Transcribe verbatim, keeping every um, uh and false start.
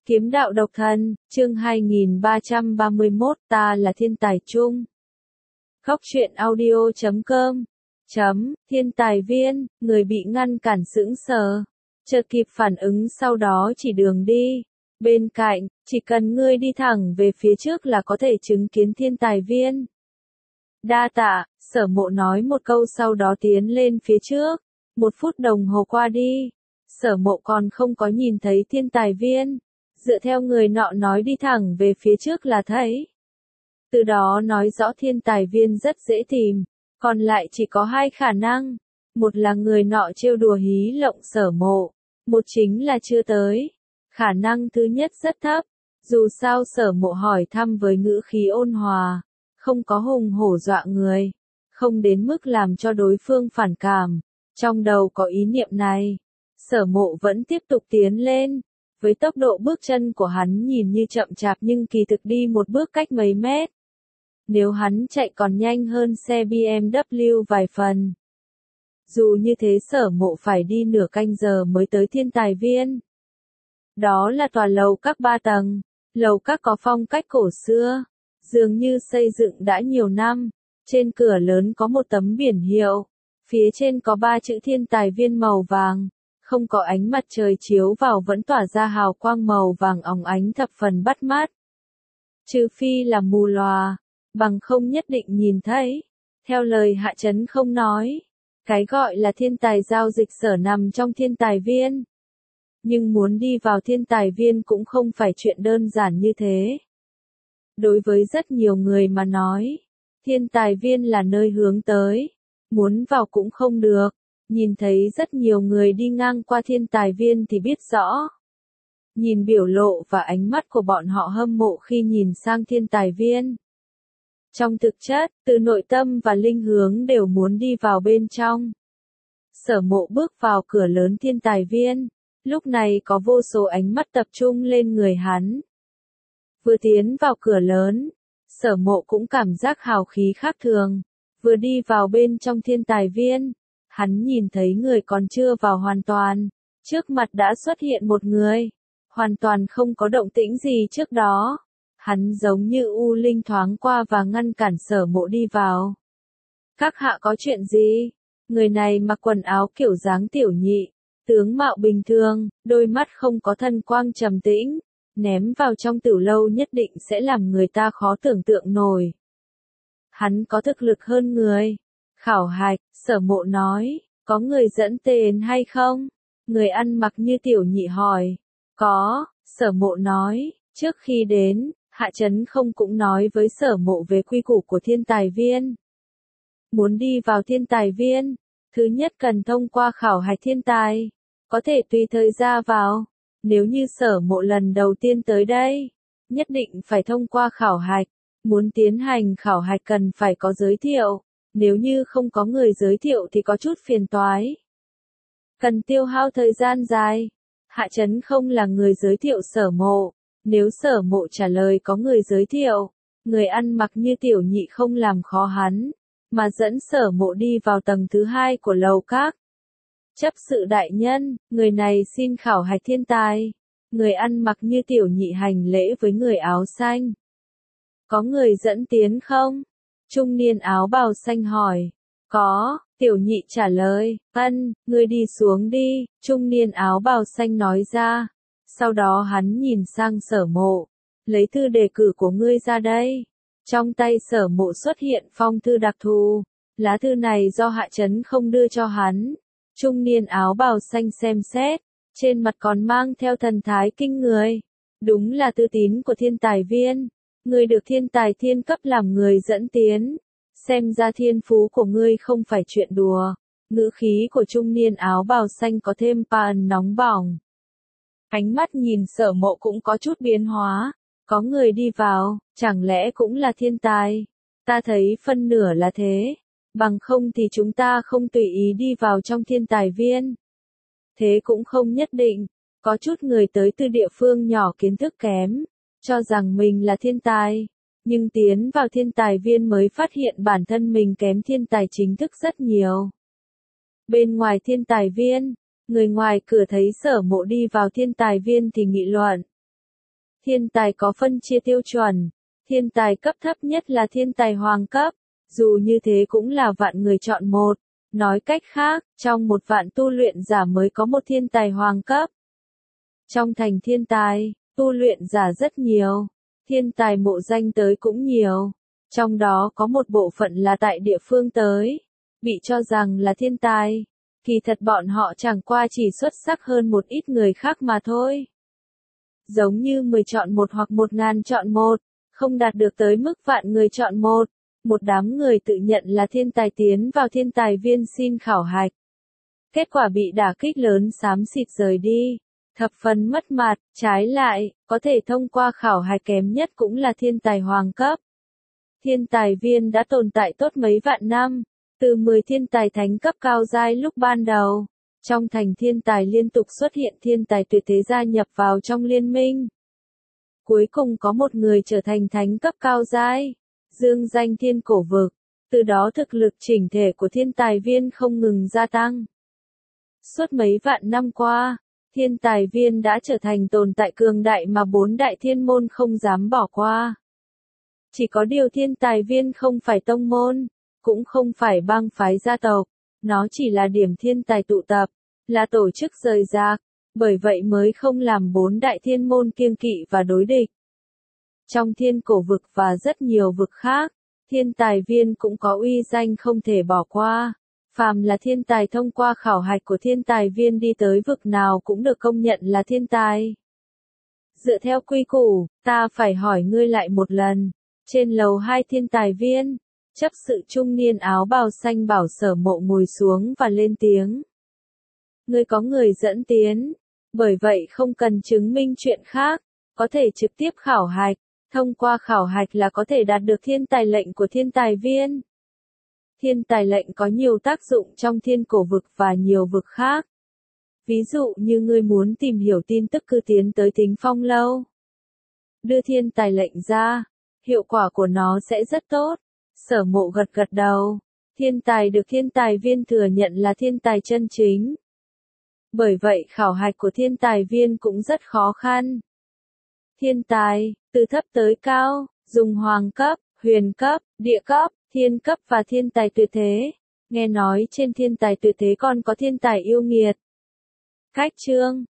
Kiếm đạo độc thân, chương hai nghìn ba trăm ba mươi mốt, ta là thiên tài chung. Khóc chuyện audio chấm com chấm, thiên tài viên, người bị ngăn cản sững sờ. Chợt kịp phản ứng sau đó chỉ đường đi. Bên cạnh, chỉ cần ngươi đi thẳng về phía trước là có thể chứng kiến thiên tài viên. Đa tạ, Sở Mộ nói một câu sau đó tiến lên phía trước. Một phút đồng hồ qua đi. Sở Mộ còn không có nhìn thấy thiên tài viên. Dựa theo người nọ nói đi thẳng về phía trước là thấy. Từ đó nói rõ thiên tài viên rất dễ tìm, còn lại chỉ có hai khả năng. Một là người nọ trêu đùa hí lộng Sở Mộ, một chính là chưa tới. Khả năng thứ nhất rất thấp, dù sao Sở Mộ hỏi thăm với ngữ khí ôn hòa, không có hùng hổ dọa người, không đến mức làm cho đối phương phản cảm. Trong đầu có ý niệm này, Sở Mộ vẫn tiếp tục tiến lên. Với tốc độ bước chân của hắn nhìn như chậm chạp nhưng kỳ thực đi một bước cách mấy mét. Nếu hắn chạy còn nhanh hơn xe bê em vê vài phần. Dù như thế Sở Mộ phải đi nửa canh giờ mới tới thiên tài viên. Đó là tòa lầu các ba tầng, lầu các có phong cách cổ xưa, dường như xây dựng đã nhiều năm. Trên cửa lớn có một tấm biển hiệu, phía trên có ba chữ thiên tài viên màu vàng. Không có ánh mặt trời chiếu vào vẫn tỏa ra hào quang màu vàng óng ánh thập phần bắt mắt. Trừ phi là mù lòa, bằng không nhất định nhìn thấy. Theo lời Hạ Chấn Không nói, cái gọi là thiên tài giao dịch sở nằm trong thiên tài viên. Nhưng muốn đi vào thiên tài viên cũng không phải chuyện đơn giản như thế. Đối với rất nhiều người mà nói, thiên tài viên là nơi hướng tới, muốn vào cũng không được. Nhìn thấy rất nhiều người đi ngang qua thiên tài viên thì biết rõ. Nhìn biểu lộ và ánh mắt của bọn họ hâm mộ khi nhìn sang thiên tài viên. Trong thực chất, từ nội tâm và linh hướng đều muốn đi vào bên trong. Sở Mộ bước vào cửa lớn thiên tài viên, lúc này có vô số ánh mắt tập trung lên người hắn. Vừa tiến vào cửa lớn, Sở Mộ cũng cảm giác hào khí khác thường. Vừa đi vào bên trong thiên tài viên, hắn nhìn thấy người còn chưa vào hoàn toàn, trước mặt đã xuất hiện một người, hoàn toàn không có động tĩnh gì trước đó. Hắn giống như u linh thoáng qua và ngăn cản Sở Mộ đi vào. Các hạ có chuyện gì? Người này mặc quần áo kiểu dáng tiểu nhị, tướng mạo bình thường, đôi mắt không có thần quang trầm tĩnh, ném vào trong tử lâu nhất định sẽ làm người ta khó tưởng tượng nổi. Hắn có thực lực hơn người. Khảo hạch, Sở Mộ nói, có người dẫn tên hay không? Người ăn mặc như tiểu nhị hỏi. Có, Sở Mộ nói, trước khi đến, Hạ Chấn Không cũng nói với Sở Mộ về quy củ của thiên tài viên. Muốn đi vào thiên tài viên, thứ nhất cần thông qua khảo hạch thiên tài, có thể tùy thời ra vào. Nếu như Sở Mộ lần đầu tiên tới đây, nhất định phải thông qua khảo hạch. Muốn tiến hành khảo hạch cần phải có giới thiệu. Nếu như không có người giới thiệu thì có chút phiền toái. Cần tiêu hao thời gian dài. Hạ Chấn Không là người giới thiệu Sở Mộ. Nếu Sở Mộ trả lời có người giới thiệu, người ăn mặc như tiểu nhị không làm khó hắn, mà dẫn Sở Mộ đi vào tầng thứ hai của lầu các. Chấp sự đại nhân, người này xin khảo hạch thiên tài. Người ăn mặc như tiểu nhị hành lễ với người áo xanh. Có người dẫn tiến không? Trung niên áo bào xanh hỏi. Có, tiểu nhị trả lời. Ân, ngươi đi xuống đi, trung niên áo bào xanh nói ra. Sau đó hắn nhìn sang Sở Mộ. Lấy thư đề cử của ngươi ra đây. Trong tay Sở Mộ xuất hiện phong thư đặc thù. Lá thư này do Hạ Chấn Không đưa cho hắn. Trung niên áo bào xanh xem xét. Trên mặt còn mang theo thần thái kinh người. Đúng là thư tín của thiên tài viên. Ngươi được thiên tài thiên cấp làm người dẫn tiến. Xem ra thiên phú của ngươi không phải chuyện đùa. Ngữ khí của trung niên áo bào xanh có thêm phần nóng bỏng. Ánh mắt nhìn Sở Mộ cũng có chút biến hóa. Có người đi vào, chẳng lẽ cũng là thiên tài? Ta thấy phân nửa là thế. Bằng không thì chúng ta không tùy ý đi vào trong thiên tài viên. Thế cũng không nhất định. Có chút người tới từ địa phương nhỏ kiến thức kém, cho rằng mình là thiên tài, nhưng tiến vào thiên tài viên mới phát hiện bản thân mình kém thiên tài chính thức rất nhiều. Bên ngoài thiên tài viên, người ngoài cửa thấy Sở Mộ đi vào thiên tài viên thì nghị luận. Thiên tài có phân chia tiêu chuẩn. Thiên tài cấp thấp nhất là thiên tài hoàng cấp. Dù như thế cũng là vạn người chọn một. Nói cách khác, trong một vạn tu luyện giả mới có một thiên tài hoàng cấp. Trong thành thiên tài, tu luyện giả rất nhiều. Thiên tài mộ danh tới cũng nhiều. Trong đó có một bộ phận là tại địa phương tới. Bị cho rằng là thiên tài. Kỳ thật bọn họ chẳng qua chỉ xuất sắc hơn một ít người khác mà thôi. Giống như mười chọn một hoặc một ngàn chọn một. Không đạt được tới mức vạn người chọn một. Một đám người tự nhận là thiên tài tiến vào thiên tài viên xin khảo hạch. Kết quả bị đả kích lớn xám xịt rời đi. Thập phần mất mặt, trái lại, có thể thông qua khảo hạch kém nhất cũng là thiên tài hoàng cấp. Thiên tài viên đã tồn tại tốt mấy vạn năm, từ mười thiên tài thánh cấp cao giai lúc ban đầu. Trong thành thiên tài liên tục xuất hiện thiên tài tuyệt thế gia nhập vào trong liên minh. Cuối cùng có một người trở thành thánh cấp cao giai, dương danh thiên cổ vực, từ đó thực lực chỉnh thể của thiên tài viên không ngừng gia tăng. Suốt mấy vạn năm qua, thiên tài viên đã trở thành tồn tại cường đại mà bốn đại thiên môn không dám bỏ qua. Chỉ có điều thiên tài viên không phải tông môn, cũng không phải bang phái gia tộc, nó chỉ là điểm thiên tài tụ tập, là tổ chức rời rạc, bởi vậy mới không làm bốn đại thiên môn kiêng kỵ và đối địch. Trong thiên cổ vực và rất nhiều vực khác, thiên tài viên cũng có uy danh không thể bỏ qua. Phàm là thiên tài thông qua khảo hạch của thiên tài viên đi tới vực nào cũng được công nhận là thiên tài. Dựa theo quy củ, ta phải hỏi ngươi lại một lần. Trên lầu hai thiên tài viên, chấp sự trung niên áo bào xanh bảo Sở Mộ ngồi xuống và lên tiếng. Ngươi có người dẫn tiến, bởi vậy không cần chứng minh chuyện khác, có thể trực tiếp khảo hạch, thông qua khảo hạch là có thể đạt được thiên tài lệnh của thiên tài viên. Thiên tài lệnh có nhiều tác dụng trong thiên cổ vực và nhiều vực khác. Ví dụ như ngươi muốn tìm hiểu tin tức cứ tiến tới Thính Phong lâu. Đưa thiên tài lệnh ra, hiệu quả của nó sẽ rất tốt. Sở Mộ gật gật đầu. Thiên tài được thiên tài viên thừa nhận là thiên tài chân chính. Bởi vậy khảo hạch của thiên tài viên cũng rất khó khăn. Thiên tài, từ thấp tới cao, dùng hoàng cấp, huyền cấp, địa cấp, thiên cấp và thiên tài tuyệt thế. Nghe nói trên thiên tài tuyệt thế còn có thiên tài yêu nghiệt. Cách chương